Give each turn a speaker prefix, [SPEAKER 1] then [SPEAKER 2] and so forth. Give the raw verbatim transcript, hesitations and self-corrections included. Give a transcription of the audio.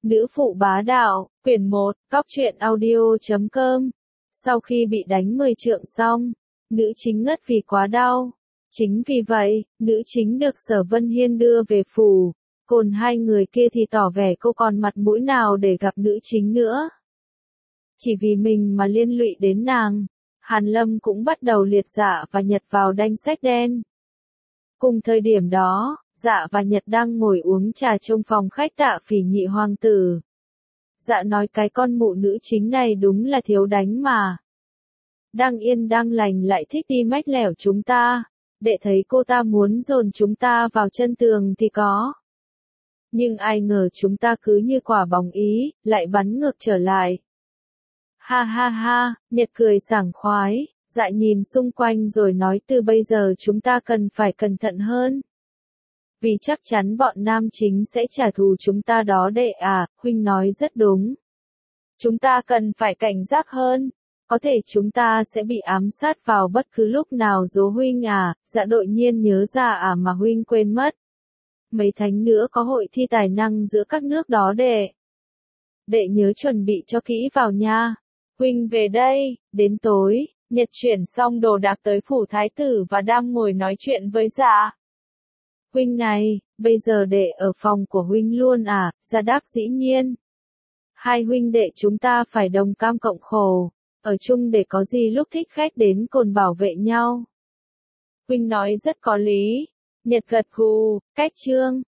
[SPEAKER 1] Nữ phụ bá đạo, quyển một, cóc truyện audio chấm com. Sau khi bị đánh mười trượng xong, nữ chính ngất vì quá đau. Chính vì vậy, nữ chính được Sở Vân Hiên đưa về phủ. Còn hai người kia thì tỏ vẻ cô còn mặt mũi nào để gặp nữ chính nữa. Chỉ vì mình mà liên lụy đến nàng, Hàn Lâm cũng bắt đầu liệt Dạ và Nhật vào danh sách đen. Cùng thời điểm đó, Dạ và Nhật đang ngồi uống trà trong phòng khách Tạ Phỉ nhị hoàng tử. Dạ nói cái con mụ nữ chính này đúng là thiếu đánh mà. Đang yên đang lành lại thích đi mách lẻo chúng ta, để thấy cô ta muốn dồn chúng ta vào chân tường thì có. Nhưng ai ngờ chúng ta cứ như quả bóng ý, lại bắn ngược trở lại. Ha ha ha, Nhật cười sảng khoái, Dạ nhìn xung quanh rồi nói từ bây giờ chúng ta cần phải cẩn thận hơn. Vì chắc chắn bọn nam chính sẽ trả thù chúng ta đó đệ à, huynh nói rất đúng. Chúng ta cần phải cảnh giác hơn, có thể chúng ta sẽ bị ám sát vào bất cứ lúc nào dố huynh à, Dạ đột nhiên nhớ ra à mà huynh quên mất. Mấy tháng nữa có hội thi tài năng giữa các nước đó đệ. Đệ nhớ chuẩn bị cho kỹ vào nha. Huynh về đây, đến tối, Nhật chuyển xong đồ đạc tới phủ thái tử và đang ngồi nói chuyện với Dạ. Huynh này, bây giờ đệ ở phòng của huynh luôn à, Dạ đáp dĩ nhiên. Hai huynh đệ chúng ta phải đồng cam cộng khổ, ở chung để có gì lúc thích khách đến còn bảo vệ nhau. Huynh nói rất có lý, Nhật gật gù, cách chương.